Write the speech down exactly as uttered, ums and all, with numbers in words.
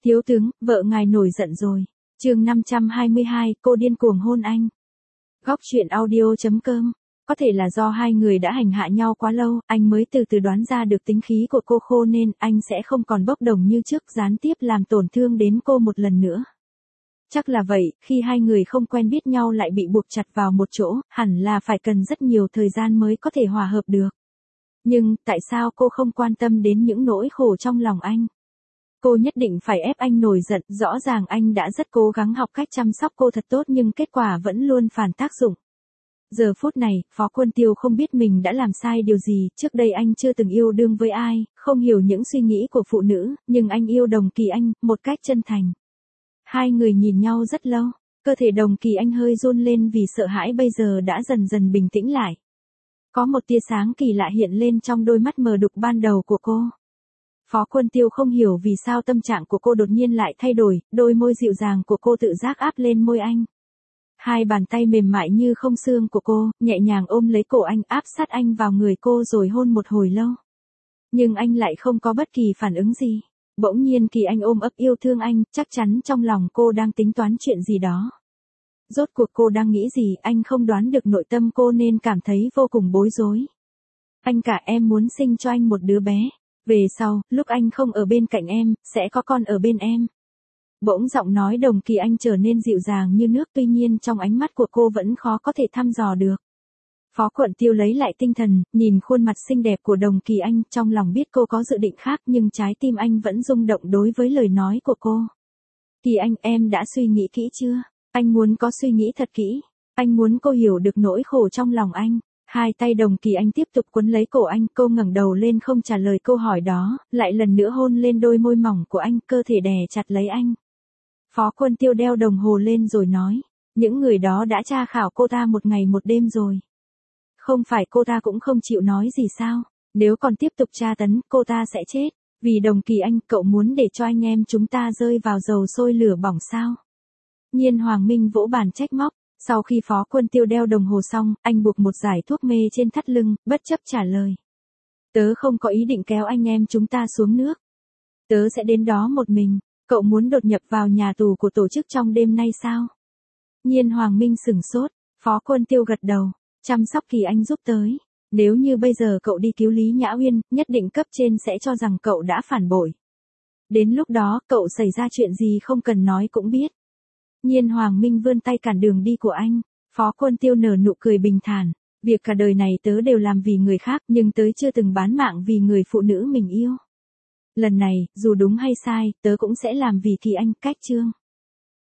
Thiếu tướng, vợ ngài nổi giận rồi. Chương năm trăm hai mươi hai, cô điên cuồng hôn anh. Góc truyện audio chấm com. Có thể là do hai người đã hành hạ nhau quá lâu, anh mới từ từ đoán ra được tính khí của cô khô nên anh sẽ không còn bốc đồng như trước, gián tiếp làm tổn thương đến cô một lần nữa. Chắc là vậy, khi hai người không quen biết nhau lại bị buộc chặt vào một chỗ, hẳn là phải cần rất nhiều thời gian mới có thể hòa hợp được. Nhưng, tại sao cô không quan tâm đến những nỗi khổ trong lòng anh? Cô nhất định phải ép anh nổi giận, rõ ràng anh đã rất cố gắng học cách chăm sóc cô thật tốt nhưng kết quả vẫn luôn phản tác dụng. Giờ phút này, Phó Quân Tiêu không biết mình đã làm sai điều gì, trước đây anh chưa từng yêu đương với ai, không hiểu những suy nghĩ của phụ nữ, nhưng anh yêu Đồng Kỳ Anh, một cách chân thành. Hai người nhìn nhau rất lâu, cơ thể Đồng Kỳ Anh hơi run lên vì sợ hãi bây giờ đã dần dần bình tĩnh lại. Có một tia sáng kỳ lạ hiện lên trong đôi mắt mờ đục ban đầu của cô. Phó Quân Tiêu không hiểu vì sao tâm trạng của cô đột nhiên lại thay đổi, đôi môi dịu dàng của cô tự giác áp lên môi anh. Hai bàn tay mềm mại như không xương của cô, nhẹ nhàng ôm lấy cổ anh, áp sát anh vào người cô rồi hôn một hồi lâu. Nhưng anh lại không có bất kỳ phản ứng gì. Bỗng nhiên Kỳ Anh ôm ấp yêu thương anh, chắc chắn trong lòng cô đang tính toán chuyện gì đó. Rốt cuộc cô đang nghĩ gì, anh không đoán được nội tâm cô nên cảm thấy vô cùng bối rối. Anh cả, em muốn sinh cho anh một đứa bé. Về sau, lúc anh không ở bên cạnh em, sẽ có con ở bên em. Bỗng giọng nói Đồng Kỳ Anh trở nên dịu dàng như nước, tuy nhiên trong ánh mắt của cô vẫn khó có thể thăm dò được. Phó Quận Tiêu lấy lại tinh thần, nhìn khuôn mặt xinh đẹp của Đồng Kỳ Anh, trong lòng biết cô có dự định khác nhưng trái tim anh vẫn rung động đối với lời nói của cô. Kỳ Anh, em đã suy nghĩ kỹ chưa? Anh muốn có suy nghĩ thật kỹ. Anh muốn cô hiểu được nỗi khổ trong lòng anh. Hai tay Đồng Kỳ Anh tiếp tục quấn lấy cổ anh, cô ngẩng đầu lên không trả lời câu hỏi đó, lại lần nữa hôn lên đôi môi mỏng của anh, cơ thể đè chặt lấy anh. Phó Quân Tiêu đeo đồng hồ lên rồi nói, những người đó đã tra khảo cô ta một ngày một đêm rồi. Không phải cô ta cũng không chịu nói gì sao? Nếu còn tiếp tục tra tấn, cô ta sẽ chết. Vì Đồng Kỳ Anh, cậu muốn để cho anh em chúng ta rơi vào dầu sôi lửa bỏng sao? Nhiên Hoàng Minh vỗ bàn trách móc. Sau khi Phó Quân Tiêu đeo đồng hồ xong, anh buộc một dải thuốc mê trên thắt lưng, bất chấp trả lời. Tớ không có ý định kéo anh em chúng ta xuống nước. Tớ sẽ đến đó một mình. Cậu muốn đột nhập vào nhà tù của tổ chức trong đêm nay sao? Nhiên Hoàng Minh sửng sốt. Phó Quân Tiêu gật đầu. Chăm sóc Kỳ Anh giúp tới. Nếu như bây giờ cậu đi cứu Lý Nhã Uyên, nhất định cấp trên sẽ cho rằng cậu đã phản bội. Đến lúc đó, cậu xảy ra chuyện gì không cần nói cũng biết. Nhiên Hoàng Minh vươn tay cản đường đi của anh. Phó Quân Tiêu nở nụ cười bình thản. Việc cả đời này tớ đều làm vì người khác, nhưng tớ chưa từng bán mạng vì người phụ nữ mình yêu. Lần này, dù đúng hay sai, tớ cũng sẽ làm vì Kỳ Anh. Cách chương.